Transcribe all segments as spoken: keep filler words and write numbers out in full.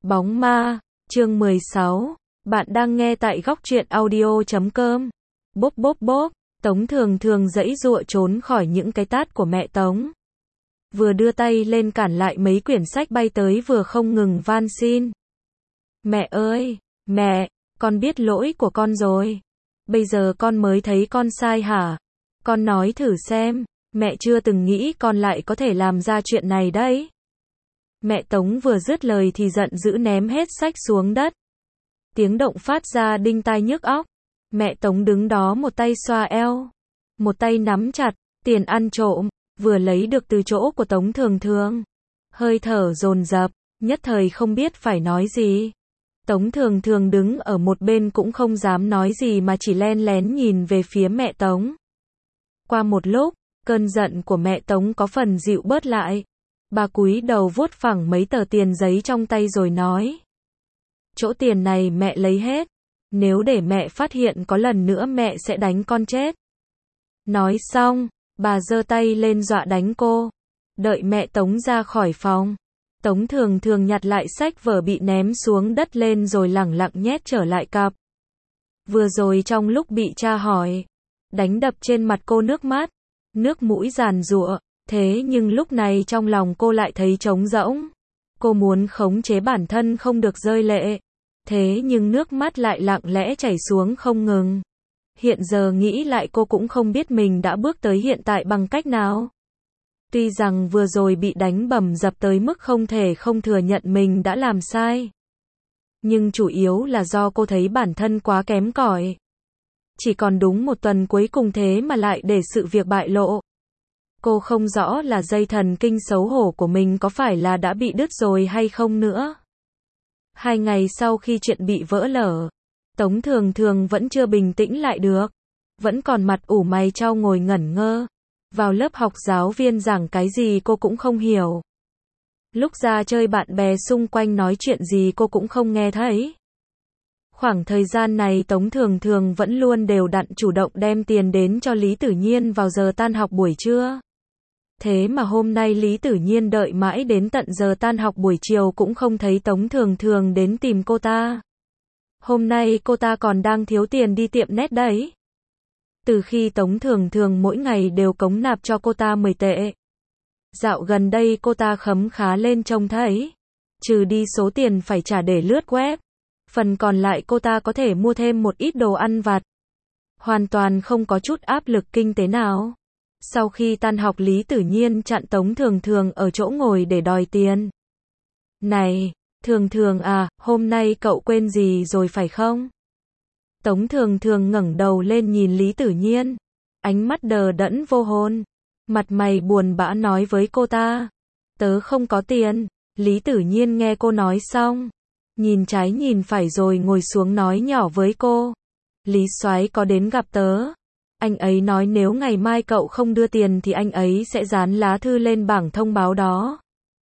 Bóng ma, chương mười sáu. Bạn đang nghe tại góc truyện audio chấm com. Bốp bốp bốp, Tống Thường Thường giãy giụa trốn khỏi những cái tát của mẹ Tống. Vừa đưa tay lên cản lại mấy quyển sách bay tới vừa không ngừng van xin. Mẹ ơi, mẹ, con biết lỗi của con rồi. Bây giờ con mới thấy con sai hả? Con nói thử xem, mẹ chưa từng nghĩ con lại có thể làm ra chuyện này đấy. Mẹ Tống vừa dứt lời thì giận dữ ném hết sách xuống đất. Tiếng động phát ra đinh tai nhức óc. Mẹ Tống đứng đó một tay xoa eo, một tay nắm chặt tiền ăn trộm vừa lấy được từ chỗ của Tống Thường Thường. Hơi thở dồn dập, nhất thời không biết phải nói gì. Tống Thường Thường đứng ở một bên cũng không dám nói gì mà chỉ len lén nhìn về phía mẹ Tống. Qua một lúc, cơn giận của mẹ Tống có phần dịu bớt lại. Bà cúi đầu vuốt phẳng mấy tờ tiền giấy trong tay rồi nói. Chỗ tiền này mẹ lấy hết. Nếu để mẹ phát hiện có lần nữa mẹ sẽ đánh con chết. Nói xong, bà giơ tay lên dọa đánh cô. Đợi mẹ Tống ra khỏi phòng. Tống Thường Thường nhặt lại sách vở bị ném xuống đất lên rồi lẳng lặng nhét trở lại cặp. Vừa rồi trong lúc bị cha hỏi, đánh đập trên mặt cô nước mắt, nước mũi giàn giụa. Thế nhưng lúc này trong lòng cô lại thấy trống rỗng. Cô muốn khống chế bản thân không được rơi lệ. Thế nhưng nước mắt lại lặng lẽ chảy xuống không ngừng. Hiện giờ nghĩ lại cô cũng không biết mình đã bước tới hiện tại bằng cách nào. Tuy rằng vừa rồi bị đánh bầm dập tới mức không thể không thừa nhận mình đã làm sai. Nhưng chủ yếu là do cô thấy bản thân quá kém cỏi. Chỉ còn đúng một tuần cuối cùng thế mà lại để sự việc bại lộ. Cô không rõ là dây thần kinh xấu hổ của mình có phải là đã bị đứt rồi hay không nữa. Hai ngày sau khi chuyện bị vỡ lở, Tống Thường Thường vẫn chưa bình tĩnh lại được. Vẫn còn mặt ủ mày chau ngồi ngẩn ngơ. Vào lớp học giáo viên giảng cái gì cô cũng không hiểu. Lúc ra chơi bạn bè xung quanh nói chuyện gì cô cũng không nghe thấy. Khoảng thời gian này Tống Thường Thường vẫn luôn đều đặn chủ động đem tiền đến cho Lý Tử Nhiên vào giờ tan học buổi trưa. Thế mà hôm nay Lý Tử Nhiên đợi mãi đến tận giờ tan học buổi chiều cũng không thấy Tống Thường Thường đến tìm cô ta. Hôm nay cô ta còn đang thiếu tiền đi tiệm nét đấy. Từ khi Tống Thường Thường mỗi ngày đều cống nạp cho cô ta mười tệ. Dạo gần đây cô ta khấm khá lên trông thấy. Trừ đi số tiền phải trả để lướt web. Phần còn lại cô ta có thể mua thêm một ít đồ ăn vặt. Hoàn toàn không có chút áp lực kinh tế nào. Sau khi tan học Lý Tử Nhiên chặn Tống Thường Thường ở chỗ ngồi để đòi tiền. Này, Thường Thường à, hôm nay cậu quên gì rồi phải không? Tống Thường Thường ngẩng đầu lên nhìn Lý Tử Nhiên. Ánh mắt đờ đẫn vô hồn. Mặt mày buồn bã nói với cô ta. Tớ không có tiền. Lý Tử Nhiên nghe cô nói xong. Nhìn trái nhìn phải rồi ngồi xuống nói nhỏ với cô. Lý Soái có đến gặp tớ. Anh ấy nói nếu ngày mai cậu không đưa tiền thì anh ấy sẽ dán lá thư lên bảng thông báo đó.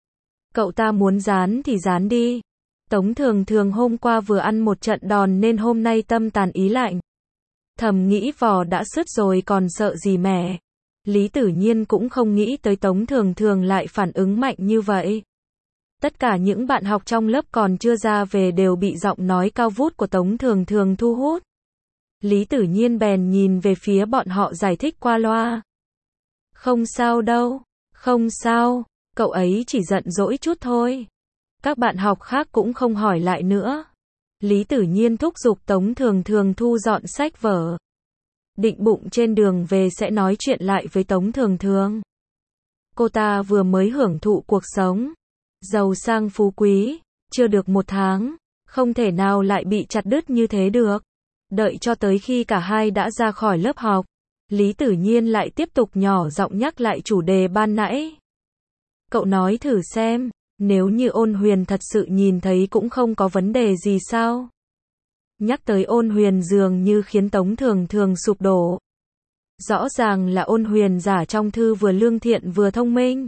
Cậu ta muốn dán thì dán đi. Tống Thường Thường hôm qua vừa ăn một trận đòn nên hôm nay tâm tàn ý lạnh. Thầm nghĩ vò đã sứt rồi còn sợ gì mẹ. Lý Tử Nhiên cũng không nghĩ tới Tống Thường Thường lại phản ứng mạnh như vậy. Tất cả những bạn học trong lớp còn chưa ra về đều bị giọng nói cao vút của Tống Thường Thường thu hút. Lý Tử Nhiên bèn nhìn về phía bọn họ giải thích qua loa. Không sao đâu, không sao, cậu ấy chỉ giận dỗi chút thôi. Các bạn học khác cũng không hỏi lại nữa. Lý Tử Nhiên thúc giục Tống Thường Thường thu dọn sách vở. Định bụng trên đường về sẽ nói chuyện lại với Tống Thường Thường. Cô ta vừa mới hưởng thụ cuộc sống. Giàu sang phú quý, chưa được một tháng, không thể nào lại bị chặt đứt như thế được. Đợi cho tới khi cả hai đã ra khỏi lớp học, Lý Tử Nhiên lại tiếp tục nhỏ giọng nhắc lại chủ đề ban nãy. Cậu nói thử xem, nếu như Ôn Huyền thật sự nhìn thấy cũng không có vấn đề gì sao? Nhắc tới Ôn Huyền dường như khiến Tống Thường Thường sụp đổ. Rõ ràng là Ôn Huyền giả trong thư vừa lương thiện vừa thông minh.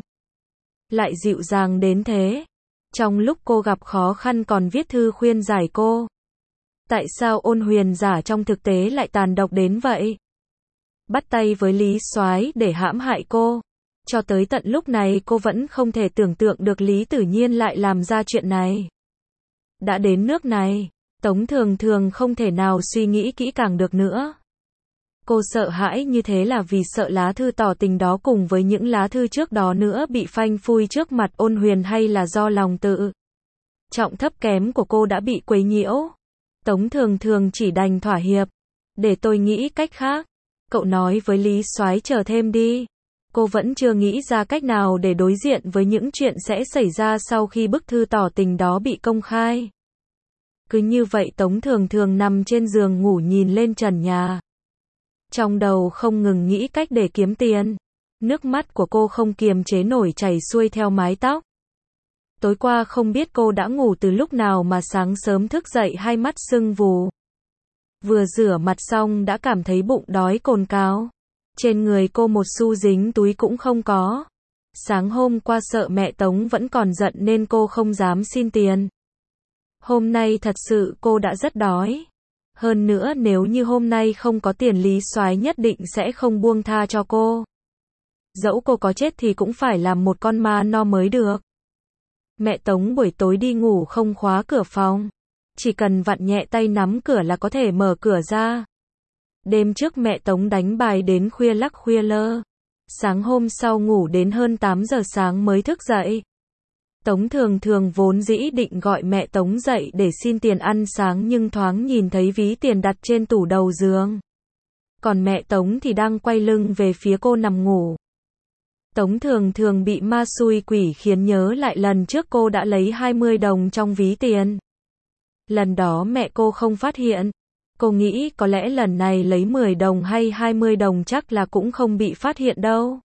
Lại dịu dàng đến thế. Trong lúc cô gặp khó khăn còn viết thư khuyên giải cô. Tại sao Ôn Huyền giả trong thực tế lại tàn độc đến vậy? Bắt tay với Lý Soái để hãm hại cô. Cho tới tận lúc này cô vẫn không thể tưởng tượng được Lý Tử Nhiên lại làm ra chuyện này. Đã đến nước này, Tống Thường Thường không thể nào suy nghĩ kỹ càng được nữa. Cô sợ hãi như thế là vì sợ lá thư tỏ tình đó cùng với những lá thư trước đó nữa bị phanh phui trước mặt Ôn Huyền, hay là do lòng tự trọng thấp kém của cô đã bị quấy nhiễu. Tống Thường Thường chỉ đành thỏa hiệp. Để tôi nghĩ cách khác. Cậu nói với Lý Soái chờ thêm đi. Cô vẫn chưa nghĩ ra cách nào để đối diện với những chuyện sẽ xảy ra sau khi bức thư tỏ tình đó bị công khai. Cứ như vậy Tống Thường Thường nằm trên giường ngủ nhìn lên trần nhà. Trong đầu không ngừng nghĩ cách để kiếm tiền. Nước mắt của cô không kiềm chế nổi chảy xuôi theo mái tóc. Tối qua không biết cô đã ngủ từ lúc nào mà sáng sớm thức dậy hai mắt sưng vù. Vừa rửa mặt xong đã cảm thấy bụng đói cồn cào. Trên người cô một xu dính túi cũng không có. Sáng hôm qua sợ mẹ Tống vẫn còn giận nên cô không dám xin tiền. Hôm nay thật sự cô đã rất đói. Hơn nữa nếu như hôm nay không có tiền Lý Soái nhất định sẽ không buông tha cho cô. Dẫu cô có chết thì cũng phải làm một con ma no mới được. Mẹ Tống buổi tối đi ngủ không khóa cửa phòng. Chỉ cần vặn nhẹ tay nắm cửa là có thể mở cửa ra. Đêm trước mẹ Tống đánh bài đến khuya lắc khuya lơ. Sáng hôm sau ngủ đến hơn tám giờ sáng mới thức dậy. Tống Thường Thường vốn dĩ định gọi mẹ Tống dậy để xin tiền ăn sáng nhưng thoáng nhìn thấy ví tiền đặt trên tủ đầu giường. Còn mẹ Tống thì đang quay lưng về phía cô nằm ngủ. Tống Thường Thường bị ma xui quỷ khiến nhớ lại lần trước cô đã lấy hai mươi đồng trong ví tiền. Lần đó mẹ cô không phát hiện. Cô nghĩ có lẽ lần này lấy mười đồng hay hai mươi đồng chắc là cũng không bị phát hiện đâu.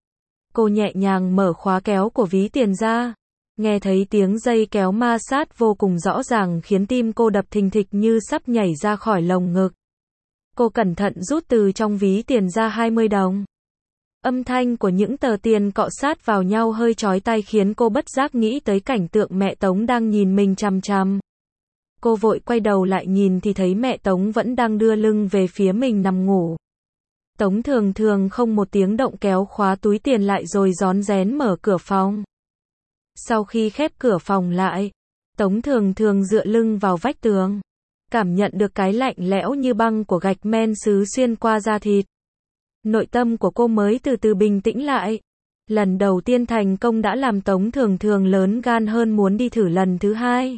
Cô nhẹ nhàng mở khóa kéo của ví tiền ra. Nghe thấy tiếng dây kéo ma sát vô cùng rõ ràng khiến tim cô đập thình thịch như sắp nhảy ra khỏi lồng ngực. Cô cẩn thận rút từ trong ví tiền ra hai mươi đồng. Âm thanh của những tờ tiền cọ sát vào nhau hơi chói tai khiến cô bất giác nghĩ tới cảnh tượng mẹ Tống đang nhìn mình chằm chằm. Cô vội quay đầu lại nhìn thì thấy mẹ Tống vẫn đang đưa lưng về phía mình nằm ngủ. Tống Thường Thường không một tiếng động kéo khóa túi tiền lại rồi rón rén mở cửa phòng. Sau khi khép cửa phòng lại, Tống Thường Thường dựa lưng vào vách tường. Cảm nhận được cái lạnh lẽo như băng của gạch men xứ xuyên qua da thịt. Nội tâm của cô mới từ từ bình tĩnh lại. Lần đầu tiên thành công đã làm Tống Thường Thường lớn gan hơn muốn đi thử lần thứ hai.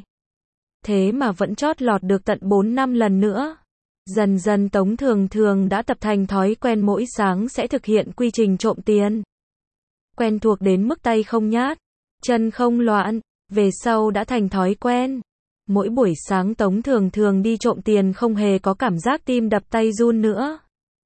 Thế mà vẫn chót lọt được tận bốn năm lần nữa. Dần dần Tống Thường Thường đã tập thành thói quen mỗi sáng sẽ thực hiện quy trình trộm tiền. Quen thuộc đến mức tay không nhát, chân không loạn, về sau đã thành thói quen. Mỗi buổi sáng Tống Thường Thường đi trộm tiền không hề có cảm giác tim đập tay run nữa.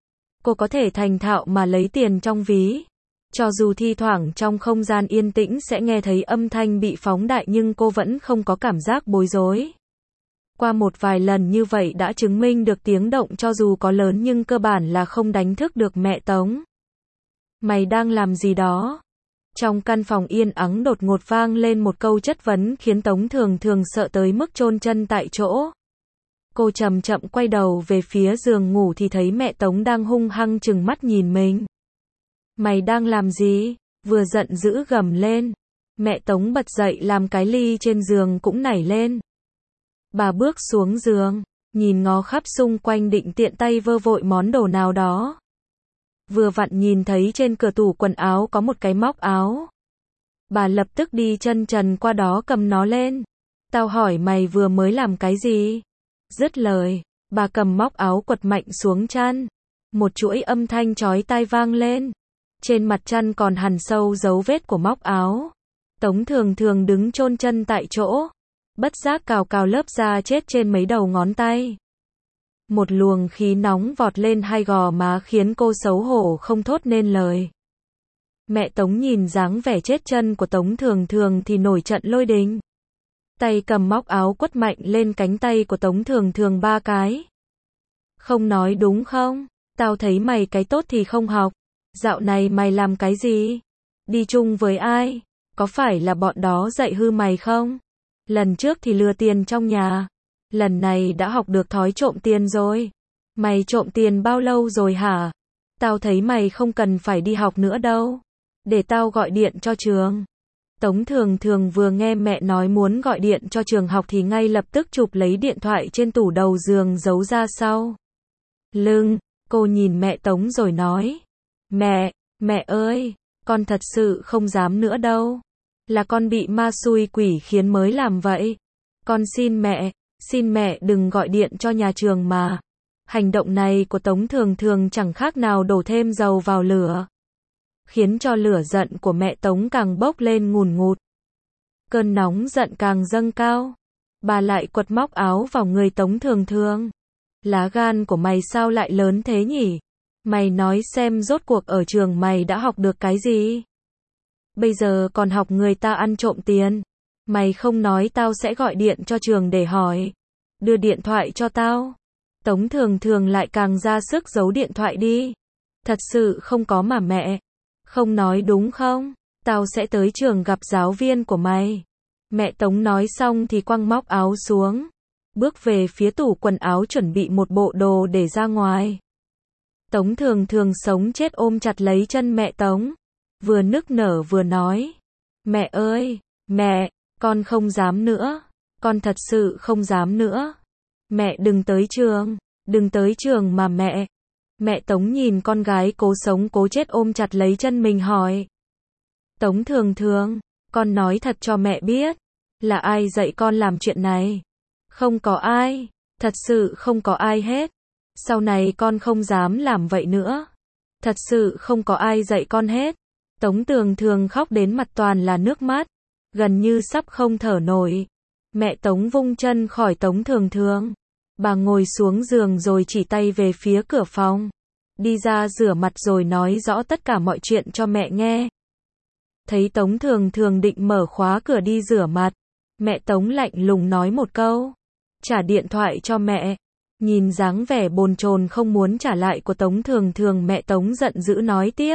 Cô có thể thành thạo mà lấy tiền trong ví. Cho dù thi thoảng trong không gian yên tĩnh sẽ nghe thấy âm thanh bị phóng đại nhưng cô vẫn không có cảm giác bối rối. Qua một vài lần như vậy đã chứng minh được tiếng động cho dù có lớn nhưng cơ bản là không đánh thức được mẹ Tống. Mày đang làm gì đó? Trong căn phòng yên ắng đột ngột vang lên một câu chất vấn khiến Tống Thường Thường sợ tới mức chôn chân tại chỗ. Cô chậm chậm quay đầu về phía giường ngủ thì thấy mẹ Tống đang hung hăng trừng mắt nhìn mình. Mày đang làm gì? Vừa giận dữ gầm lên. Mẹ Tống bật dậy làm cái ly trên giường cũng nảy lên. Bà bước xuống giường, nhìn ngó khắp xung quanh định tiện tay vơ vội món đồ nào đó. Vừa vặn nhìn thấy trên cửa tủ quần áo có một cái móc áo. Bà lập tức đi chân trần qua đó cầm nó lên. Tao hỏi mày vừa mới làm cái gì? Dứt lời, bà cầm móc áo quật mạnh xuống chăn. Một chuỗi âm thanh chói tai vang lên. Trên mặt chăn còn hằn sâu dấu vết của móc áo. Tống Thường Thường đứng chôn chân tại chỗ. Bất giác cào cào lớp da chết trên mấy đầu ngón tay. Một luồng khí nóng vọt lên hai gò má khiến cô xấu hổ không thốt nên lời. Mẹ Tống nhìn dáng vẻ chết chân của Tống Thường Thường thì nổi trận lôi đình. Tay cầm móc áo quất mạnh lên cánh tay của Tống Thường Thường ba cái. Không nói đúng không? Tao thấy mày cái tốt thì không học. Dạo này mày làm cái gì? Đi chung với ai? Có phải là bọn đó dạy hư mày không? Lần trước thì lừa tiền trong nhà. Lần này đã học được thói trộm tiền rồi. Mày trộm tiền bao lâu rồi hả? Tao thấy mày không cần phải đi học nữa đâu. Để tao gọi điện cho trường. Tống Thường Thường vừa nghe mẹ nói muốn gọi điện cho trường học thì ngay lập tức chụp lấy điện thoại trên tủ đầu giường giấu ra sau lưng. Cô nhìn mẹ Tống rồi nói, mẹ, mẹ ơi, con thật sự không dám nữa đâu. Là con bị ma xui quỷ khiến mới làm vậy. Con xin mẹ, xin mẹ đừng gọi điện cho nhà trường mà. Hành động này của Tống Thường Thường chẳng khác nào đổ thêm dầu vào lửa, khiến cho lửa giận của mẹ Tống càng bốc lên ngùn ngụt. Cơn nóng giận càng dâng cao. Bà lại quật móc áo vào người Tống Thường Thường. Lá gan của mày sao lại lớn thế nhỉ? Mày nói xem rốt cuộc ở trường mày đã học được cái gì? Bây giờ còn học người ta ăn trộm tiền. Mày không nói tao sẽ gọi điện cho trường để hỏi. Đưa điện thoại cho tao. Tống Thường Thường lại càng ra sức giấu điện thoại đi. Thật sự không có mà mẹ. Không nói đúng không? Tao sẽ tới trường gặp giáo viên của mày. Mẹ Tống nói xong thì quăng móc áo xuống, bước về phía tủ quần áo chuẩn bị một bộ đồ để ra ngoài. Tống Thường Thường sống chết ôm chặt lấy chân mẹ Tống, vừa nức nở vừa nói, mẹ ơi, mẹ, con không dám nữa, con thật sự không dám nữa. Mẹ đừng tới trường, đừng tới trường mà mẹ. Mẹ Tống nhìn con gái cố sống cố chết ôm chặt lấy chân mình hỏi. Tống Thường Thường, con nói thật cho mẹ biết, là ai dạy con làm chuyện này? Không có ai, thật sự không có ai hết. Sau này con không dám làm vậy nữa. Thật sự không có ai dạy con hết. Tống Thường Thường khóc đến mặt toàn là nước mắt, gần như sắp không thở nổi. Mẹ Tống vung chân khỏi Tống Thường Thường. Bà ngồi xuống giường rồi chỉ tay về phía cửa phòng. Đi ra rửa mặt rồi nói rõ tất cả mọi chuyện cho mẹ nghe. Thấy Tống Thường Thường định mở khóa cửa đi rửa mặt, mẹ Tống lạnh lùng nói một câu, trả điện thoại cho mẹ. Nhìn dáng vẻ bồn chồn không muốn trả lại của Tống Thường Thường, mẹ Tống giận dữ nói tiếp.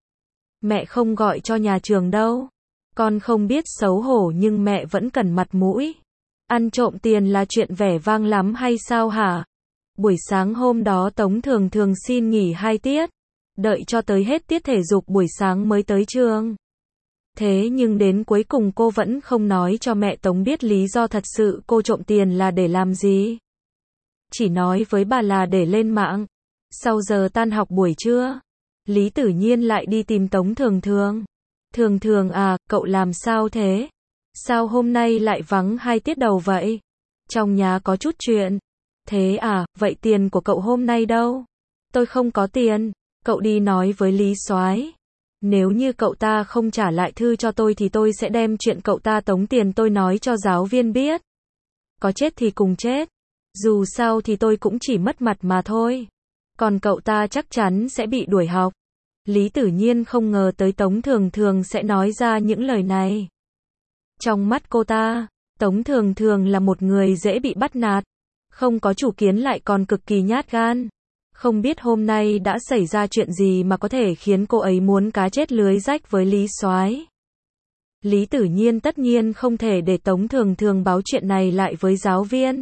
Mẹ không gọi cho nhà trường đâu. Con không biết xấu hổ nhưng mẹ vẫn cần mặt mũi. Ăn trộm tiền là chuyện vẻ vang lắm hay sao hả? Buổi sáng hôm đó Tống Thường Thường xin nghỉ hai tiết, đợi cho tới hết tiết thể dục buổi sáng mới tới trường. Thế nhưng đến cuối cùng cô vẫn không nói cho mẹ Tống biết lý do thật sự cô trộm tiền là để làm gì. Chỉ nói với bà là để lên mạng. Sau giờ tan học buổi trưa, Lý Tử Nhiên lại đi tìm Tống Thường Thường. Thường Thường à, cậu làm sao thế? Sao hôm nay lại vắng hai tiết đầu vậy? Trong nhà có chút chuyện. Thế à, vậy tiền của cậu hôm nay đâu? Tôi không có tiền. Cậu đi nói với Lý Soái. Nếu như cậu ta không trả lại thư cho tôi thì tôi sẽ đem chuyện cậu ta tống tiền tôi nói cho giáo viên biết. Có chết thì cùng chết. Dù sao thì tôi cũng chỉ mất mặt mà thôi. Còn cậu ta chắc chắn sẽ bị đuổi học. Lý Tử Nhiên không ngờ tới Tống Thường Thường sẽ nói ra những lời này. Trong mắt cô ta, Tống Thường Thường là một người dễ bị bắt nạt, không có chủ kiến lại còn cực kỳ nhát gan. Không biết hôm nay đã xảy ra chuyện gì mà có thể khiến cô ấy muốn cá chết lưới rách với Lý Soái. Lý Tử Nhiên tất nhiên không thể để Tống Thường Thường báo chuyện này lại với giáo viên.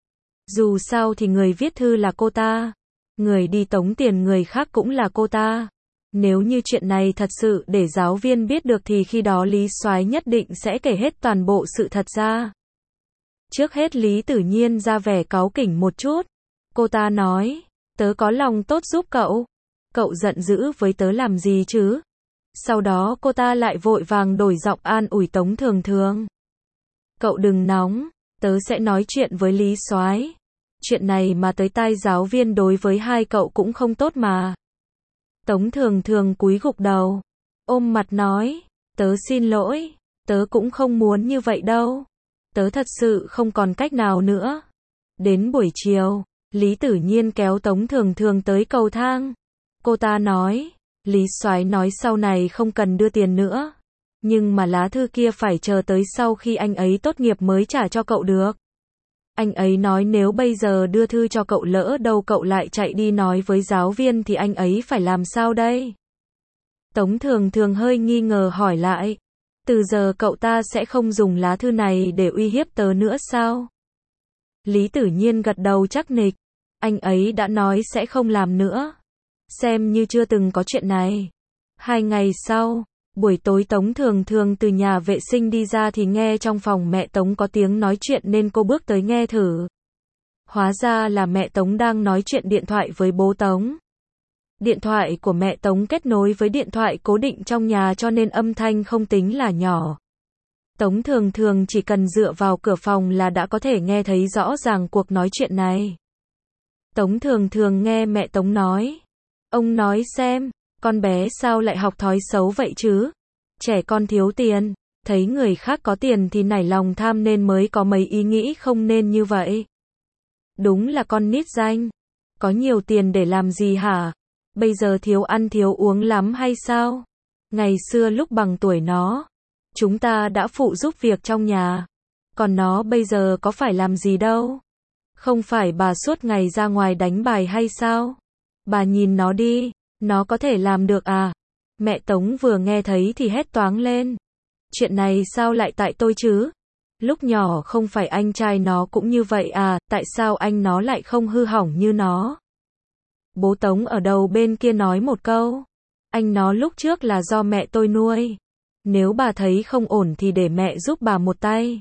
Dù sao thì người viết thư là cô ta, người đi tống tiền người khác cũng là cô ta. Nếu như chuyện này thật sự để giáo viên biết được thì khi đó Lý Soái nhất định sẽ kể hết toàn bộ sự thật ra. Trước hết Lý Tử Nhiên ra vẻ cáu kỉnh một chút. Cô ta nói, tớ có lòng tốt giúp cậu. Cậu giận dữ với tớ làm gì chứ? Sau đó cô ta lại vội vàng đổi giọng an ủi Tống Thường Thường. Cậu đừng nóng, tớ sẽ nói chuyện với Lý Soái. Chuyện này mà tới tai giáo viên đối với hai cậu cũng không tốt mà. Tống Thường Thường cúi gục đầu, ôm mặt nói, tớ xin lỗi, tớ cũng không muốn như vậy đâu. Tớ thật sự không còn cách nào nữa. Đến buổi chiều, Lý Tử Nhiên kéo Tống Thường Thường tới cầu thang. Cô ta nói, Lý Soái nói sau này không cần đưa tiền nữa. Nhưng mà lá thư kia phải chờ tới sau khi anh ấy tốt nghiệp mới trả cho cậu được. Anh ấy nói nếu bây giờ đưa thư cho cậu lỡ đâu cậu lại chạy đi nói với giáo viên thì anh ấy phải làm sao đây? Tống Thường Thường hơi nghi ngờ hỏi lại. Từ giờ cậu ta sẽ không dùng lá thư này để uy hiếp tớ nữa sao? Lý Tử Nhiên gật đầu chắc nịch. Anh ấy đã nói sẽ không làm nữa. Xem như chưa từng có chuyện này. Hai ngày sau, Buổi tối Tống Thường Thường từ nhà vệ sinh đi ra thì nghe trong phòng mẹ Tống có tiếng nói chuyện nên cô bước tới nghe thử. Hóa ra là mẹ Tống đang nói chuyện điện thoại với bố Tống. Điện thoại của mẹ Tống kết nối với điện thoại cố định trong nhà cho nên âm thanh không tính là nhỏ. Tống Thường Thường chỉ cần dựa vào cửa phòng là đã có thể nghe thấy rõ ràng cuộc nói chuyện này. Tống Thường Thường nghe mẹ Tống nói. Ông nói xem, con bé sao lại học thói xấu vậy chứ? Trẻ con thiếu tiền, thấy người khác có tiền thì nảy lòng tham nên mới có mấy ý nghĩ không nên như vậy. Đúng là con nít danh. Có nhiều tiền để làm gì hả? Bây giờ thiếu ăn thiếu uống lắm hay sao? Ngày xưa lúc bằng tuổi nó, chúng ta đã phụ giúp việc trong nhà. Còn nó bây giờ có phải làm gì đâu? Không phải bà suốt ngày ra ngoài đánh bài hay sao? Bà nhìn nó đi, nó có thể làm được à? Mẹ Tống vừa nghe thấy thì hét toáng lên. Chuyện này sao lại tại tôi chứ? Lúc nhỏ không phải anh trai nó cũng như vậy à, tại sao anh nó lại không hư hỏng như nó? Bố Tống ở đầu bên kia nói một câu. Anh nó lúc trước là do mẹ tôi nuôi. Nếu bà thấy không ổn thì để mẹ giúp bà một tay.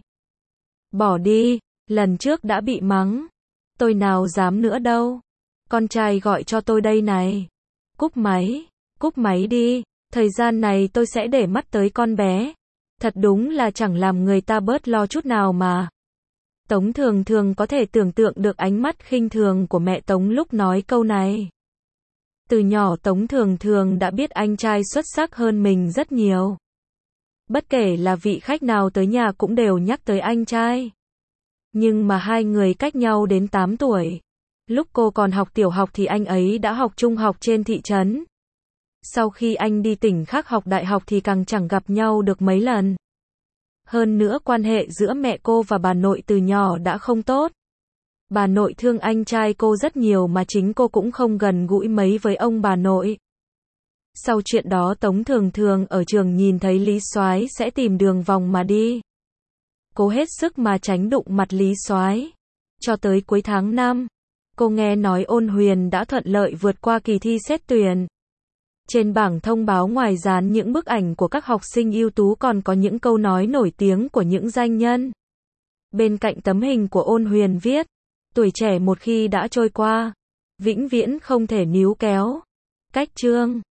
Bỏ đi, lần trước đã bị mắng. Tôi nào dám nữa đâu. Con trai gọi cho tôi đây này. Cúp máy, cúp máy đi, thời gian này tôi sẽ để mắt tới con bé. Thật đúng là chẳng làm người ta bớt lo chút nào mà. Tống Thường Thường có thể tưởng tượng được ánh mắt khinh thường của mẹ Tống lúc nói câu này. Từ nhỏ Tống Thường Thường đã biết anh trai xuất sắc hơn mình rất nhiều. Bất kể là vị khách nào tới nhà cũng đều nhắc tới anh trai. Nhưng mà hai người cách nhau đến tám tuổi. Lúc cô còn học tiểu học thì anh ấy đã học trung học trên thị trấn. Sau khi anh đi tỉnh khác học đại học thì càng chẳng gặp nhau được mấy lần. Hơn nữa quan hệ giữa mẹ cô và bà nội từ nhỏ đã không tốt. Bà nội thương anh trai cô rất nhiều mà chính cô cũng không gần gũi mấy với ông bà nội. Sau chuyện đó Tống Thường Thường ở trường nhìn thấy Lý Soái sẽ tìm đường vòng mà đi. Cô hết sức mà tránh đụng mặt Lý Soái. Cho tới cuối tháng năm, cô nghe nói Ôn Huyền đã thuận lợi vượt qua kỳ thi xét tuyển. Trên bảng thông báo ngoài dán những bức ảnh của các học sinh ưu tú còn có những câu nói nổi tiếng của những danh nhân. Bên cạnh tấm hình của Ôn Huyền viết, tuổi trẻ một khi đã trôi qua, vĩnh viễn không thể níu kéo. Cách chương